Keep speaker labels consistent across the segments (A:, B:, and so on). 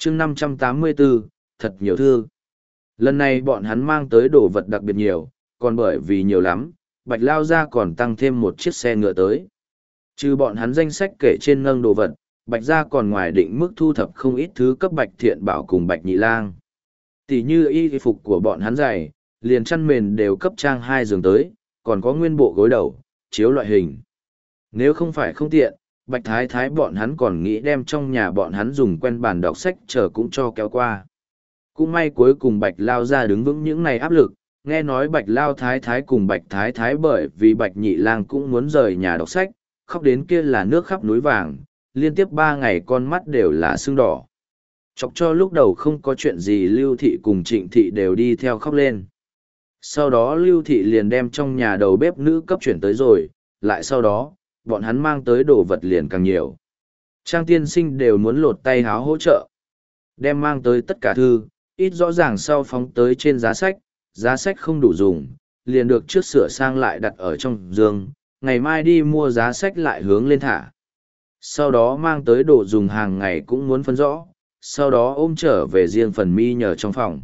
A: chương 584, thật nhiều thư. Lần này bọn hắn mang tới đồ vật đặc biệt nhiều, còn bởi vì nhiều lắm, Bạch Lao Gia còn tăng thêm một chiếc xe ngựa tới. Trừ bọn hắn danh sách kể trên nâng đồ vật, Bạch Gia còn ngoài định mức thu thập không ít thứ cấp Bạch Thiện Bảo cùng Bạch Nhị Lang. Tỷ như y phục của bọn hắn dày, liền chăn mền đều cấp trang 2 giường tới, còn có nguyên bộ gối đầu, chiếu loại hình. Nếu không phải không tiện, Bạch Thái Thái bọn hắn còn nghĩ đem trong nhà bọn hắn dùng quen bàn đọc sách chờ cũng cho kéo qua. Cũng may cuối cùng Bạch Lao Gia đứng vững những này áp lực, nghe nói Bạch Lao Thái Thái cùng Bạch Thái Thái bởi vì Bạch Nhị Lang cũng muốn rời nhà đọc sách, khóc đến kia là nước khắp núi vàng, liên tiếp 3 ngày con mắt đều là sưng đỏ. Chọc cho lúc đầu không có chuyện gì Lưu Thị cùng Trịnh Thị đều đi theo khóc lên. Sau đó Lưu Thị liền đem trong nhà đầu bếp nữ cấp chuyển tới rồi, lại sau đó, bọn hắn mang tới đồ vật liền càng nhiều. Trang tiên sinh đều muốn lột tay háo hỗ trợ. Đem mang tới tất cả thư, ít rõ ràng sau phóng tới trên giá sách không đủ dùng, liền được trước sửa sang lại đặt ở trong giường, ngày mai đi mua giá sách lại hướng lên thả. Sau đó mang tới đồ dùng hàng ngày cũng muốn phân rõ, sau đó ôm trở về riêng phần mi nhờ trong phòng.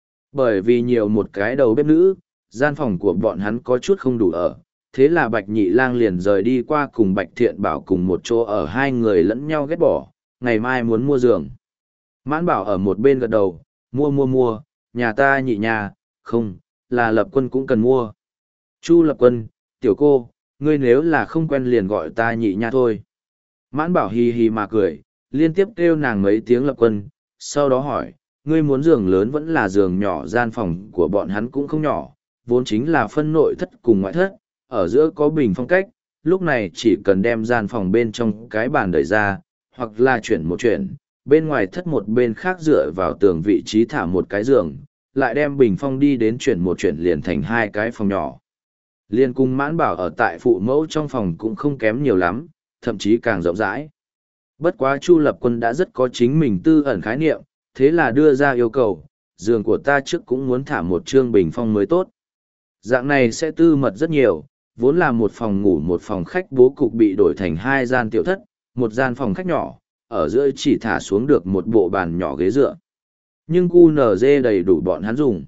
A: Bởi vì nhiều một cái đầu bếp nữ, gian phòng của bọn hắn có chút không đủ ở, thế là Bạch Nhị Lang liền rời đi qua cùng Bạch Thiện Bảo cùng một chỗ ở, hai người lẫn nhau ghét bỏ, ngày mai muốn mua giường. Mãn Bảo ở một bên gật đầu, mua, nhà ta Nhị nhà, không, là Lập Quân cũng cần mua. Chu Lập Quân, tiểu cô, ngươi nếu là không quen liền gọi ta Nhị nha thôi. Mãn Bảo hì hì mà cười, liên tiếp kêu nàng mấy tiếng Lập Quân, sau đó hỏi, ngươi muốn giường lớn vẫn là giường nhỏ? Gian phòng của bọn hắn cũng không nhỏ, vốn chính là phân nội thất cùng ngoại thất, ở giữa có bình phong cách, lúc này chỉ cần đem gian phòng bên trong cái bàn đẩy ra, hoặc là chuyển một chuyển, bên ngoài thất một bên khác dựa vào tường vị trí thả một cái giường, lại đem bình phong đi đến chuyển một chuyển liền thành 2 cái phòng nhỏ. Liên cung Mãn Bảo ở tại phụ mẫu trong phòng cũng không kém nhiều lắm, thậm chí càng rộng rãi. Bất quá Chu Lập Quân đã rất có chính mình tư ẩn khái niệm, thế là đưa ra yêu cầu, giường của ta trước cũng muốn thả một trương bình phong mới tốt. Dạng này sẽ tư mật rất nhiều, vốn là một phòng ngủ một phòng khách bố cục bị đổi thành 2 gian tiểu thất, một gian phòng khách nhỏ, ở giữa chỉ thả xuống được một bộ bàn nhỏ ghế dựa. Nhưng QNZ đầy đủ bọn hắn dùng.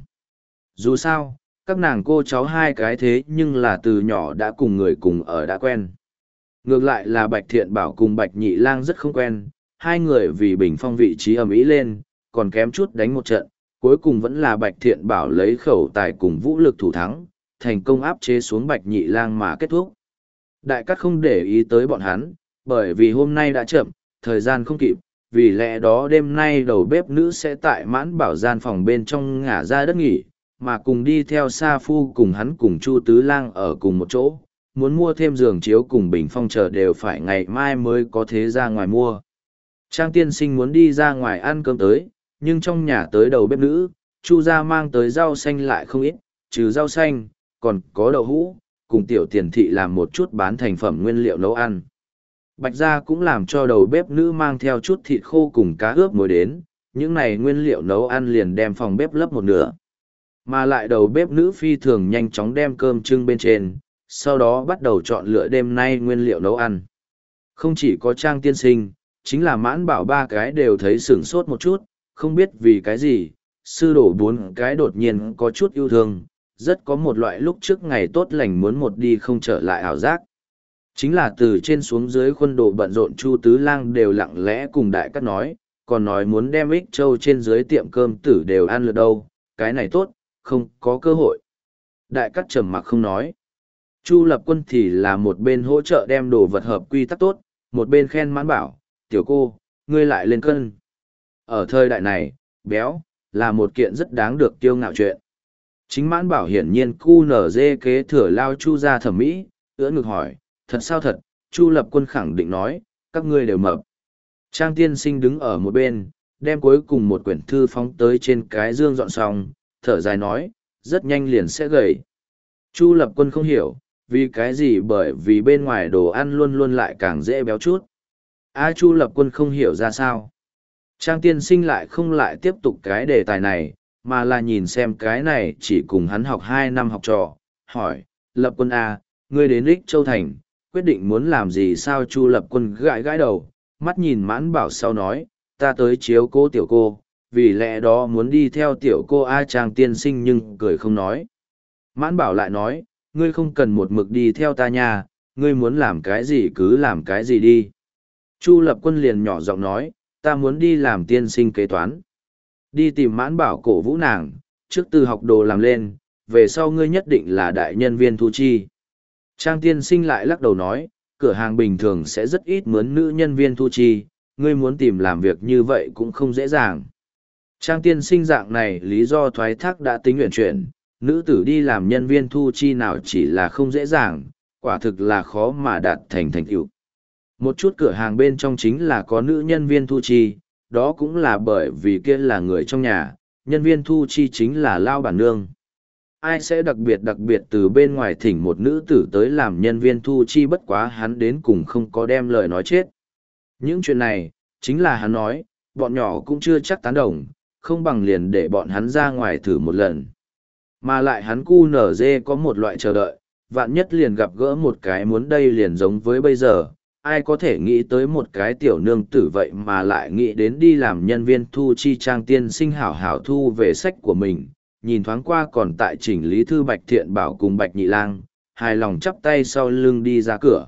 A: Dù sao, các nàng cô cháu 2 cái thế nhưng là từ nhỏ đã cùng người cùng ở đã quen. Ngược lại là Bạch Thiện Bảo cùng Bạch Nhị Lang rất không quen, 2 người vì bình phong vị trí ầm ĩ lên, còn kém chút đánh một trận, cuối cùng vẫn là Bạch Thiện Bảo lấy khẩu tài cùng vũ lực thủ thắng, thành công áp chế xuống Bạch Nhị Lang mà kết thúc. Đại Cát không để ý tới bọn hắn, bởi vì hôm nay đã chậm, thời gian không kịp, vì lẽ đó đêm nay đầu bếp nữ sẽ tại Mãn Bảo gian phòng bên trong ngả ra đất nghỉ, mà cùng đi theo Sa Phu cùng hắn cùng Chu Tứ Lang ở cùng một chỗ, muốn mua thêm giường chiếu cùng bình phong chờ đều phải ngày mai mới có thế ra ngoài mua. Trang tiên sinh muốn đi ra ngoài ăn cơm tới, nhưng trong nhà tới đầu bếp nữ, Chu gia mang tới rau xanh lại không ít, trừ rau xanh, còn có đậu hũ, cùng tiểu tiền thị làm một chút bán thành phẩm nguyên liệu nấu ăn. Bạch gia cũng làm cho đầu bếp nữ mang theo chút thịt khô cùng cá ướp muối đến, những này nguyên liệu nấu ăn liền đem phòng bếp lấp một nửa. Mà lại đầu bếp nữ phi thường nhanh chóng đem cơm trưng bên trên, sau đó bắt đầu chọn lựa đêm nay nguyên liệu nấu ăn. Không chỉ có Trang tiên sinh, chính là Mãn Bảo 3 cái đều thấy sửng sốt một chút, không biết vì cái gì, sư đổ 4 cái đột nhiên có chút yêu thương, rất có một loại lúc trước ngày tốt lành muốn một đi không trở lại ảo giác. Chính là từ trên xuống dưới khuôn đồ bận rộn Chu Tứ Lang đều lặng lẽ cùng Đại Cát nói, còn nói muốn đem Ích Châu trên dưới tiệm cơm tử đều ăn lượt đâu, cái này tốt, không có cơ hội. Đại Cát trầm mặc không nói. Chu Lập Quân thì là một bên hỗ trợ đem đồ vật hợp quy tắc tốt, một bên khen Mãn Bảo, tiểu cô, ngươi lại lên cân. Ở thời đại này, béo, là một kiện rất đáng được kiêu ngạo chuyện. Chính Mãn Bảo hiển nhiên QNZ kế thừa lao Chu gia thẩm mỹ, ưỡn ngực hỏi, thật sao thật? Chu Lập Quân khẳng định nói, các ngươi đều mập. Trang tiên sinh đứng ở một bên, đem cuối cùng một quyển thư phóng tới trên cái dương dọn xong, thở dài nói, rất nhanh liền sẽ gầy. Chu Lập Quân không hiểu, vì cái gì, bởi vì bên ngoài đồ ăn luôn luôn lại càng dễ béo chút. Chu Lập Quân không hiểu ra sao. Trang tiên sinh lại không lại tiếp tục cái đề tài này, mà là nhìn xem cái này chỉ cùng hắn học 2 năm học trò, hỏi, Lập Quân ngươi đến Ích Châu Thành, quyết định muốn làm gì sao? Chu Lập Quân gãi gãi đầu, mắt nhìn Mãn Bảo sau nói, ta tới chiếu cô tiểu cô, vì lẽ đó muốn đi theo tiểu cô A Trang tiên sinh nhưng cười không nói. Mãn Bảo lại nói, ngươi không cần một mực đi theo ta nha, ngươi muốn làm cái gì cứ làm cái gì đi. Chu Lập Quân liền nhỏ giọng nói, ta muốn đi làm tiên sinh kế toán. Đi tìm Mãn Bảo cổ vũ nàng, trước từ học đồ làm lên, về sau ngươi nhất định là đại nhân viên thu chi. Trang tiên sinh lại lắc đầu nói, cửa hàng bình thường sẽ rất ít mướn nữ nhân viên thu chi, ngươi muốn tìm làm việc như vậy cũng không dễ dàng. Trang tiên sinh dạng này lý do thoái thác đã tính nguyện chuyển, nữ tử đi làm nhân viên thu chi nào chỉ là không dễ dàng, quả thực là khó mà đạt thành thành tựu. Một chút cửa hàng bên trong chính là có nữ nhân viên thu chi, đó cũng là bởi vì kia là người trong nhà, nhân viên thu chi chính là lao bản nương. Ai sẽ đặc biệt từ bên ngoài thỉnh một nữ tử tới làm nhân viên thu chi, bất quá hắn đến cùng không có đem lời nói chết. Những chuyện này, chính là hắn nói, bọn nhỏ cũng chưa chắc tán đồng, không bằng liền để bọn hắn ra ngoài thử một lần. Mà lại hắn cu nở dê có một loại chờ đợi, vạn nhất liền gặp gỡ một cái muốn đây liền giống với bây giờ, ai có thể nghĩ tới một cái tiểu nương tử vậy mà lại nghĩ đến đi làm nhân viên thu chi. Trang tiên sinh hảo hảo thu về sách của mình, nhìn thoáng qua còn tại chỉnh lý thư Bạch Thiện Bảo cùng Bạch Nhị Lang, hài lòng chắp tay sau lưng đi ra cửa.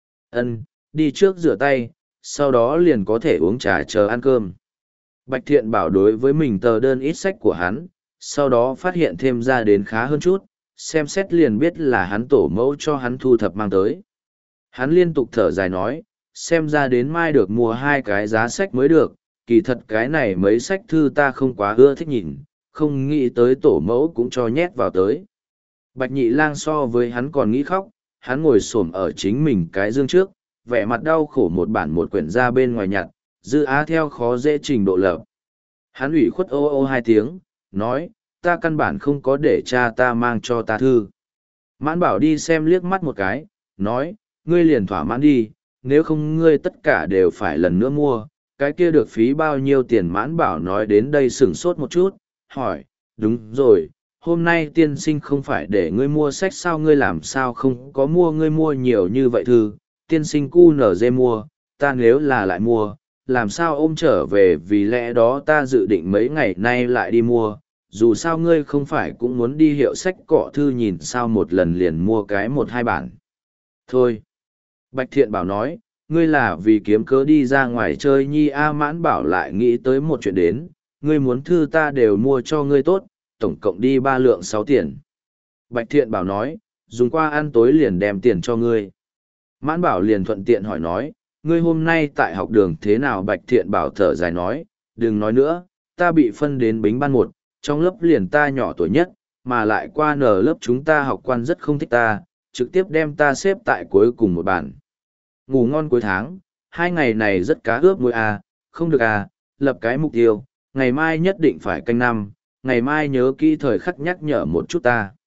A: Ân, đi trước rửa tay, sau đó liền có thể uống trà chờ ăn cơm. Bạch Thiện Bảo đối với mình tờ đơn ít sách của hắn, sau đó phát hiện thêm ra đến khá hơn chút, xem xét liền biết là hắn tổ mẫu cho hắn thu thập mang tới. Hắn liên tục thở dài nói, xem ra đến mai được mua 2 cái giá sách mới được, kỳ thật cái này mấy sách thư ta không quá ưa thích nhìn, không nghĩ tới tổ mẫu cũng cho nhét vào tới. Bạch Nhị Lang so với hắn còn nghĩ khóc, hắn ngồi xổm ở chính mình cái dương trước, vẻ mặt đau khổ một bản một quyển ra bên ngoài nhặt, dư á theo khó dễ trình độ lập. Hắn ủy khuất ô ô 2 tiếng, nói, ta căn bản không có để cha ta mang cho ta thư. Mãn Bảo đi xem liếc mắt một cái, nói, ngươi liền thỏa mãn đi, nếu không ngươi tất cả đều phải lần nữa mua, cái kia được phí bao nhiêu tiền. Mãn Bảo nói đến đây sửng sốt một chút, hỏi, đúng rồi, hôm nay tiên sinh không phải để ngươi mua sách sao, ngươi làm sao không có mua, ngươi mua nhiều như vậy thư, tiên sinh cu nở dê mua, ta nếu là lại mua, làm sao ôm trở về, vì lẽ đó ta dự định mấy ngày nay lại đi mua, dù sao ngươi không phải cũng muốn đi hiệu sách cọ thư nhìn sao, một lần liền mua cái 1-2 bản. Thôi. Bạch Thiện Bảo nói, ngươi là vì kiếm cớ đi ra ngoài chơi nhi a. Mãn Bảo lại nghĩ tới một chuyện đến, ngươi muốn thư ta đều mua cho ngươi tốt, tổng cộng đi 3 lượng 6 tiền. Bạch Thiện Bảo nói, dùng qua ăn tối liền đem tiền cho ngươi. Mãn Bảo liền thuận tiện hỏi nói, ngươi hôm nay tại học đường thế nào? Bạch Thiện Bảo thở dài nói, đừng nói nữa, ta bị phân đến bính ban 1, trong lớp liền ta nhỏ tuổi nhất, mà lại qua nở lớp chúng ta học quan rất không thích ta, trực tiếp đem ta xếp tại cuối cùng một bàn. Ngủ ngon cuối tháng, 2 ngày này rất cá ướp muối à, không được à, lập cái mục tiêu, ngày mai nhất định phải canh 5, ngày mai nhớ kỹ thời khắc nhắc nhở một chút ta.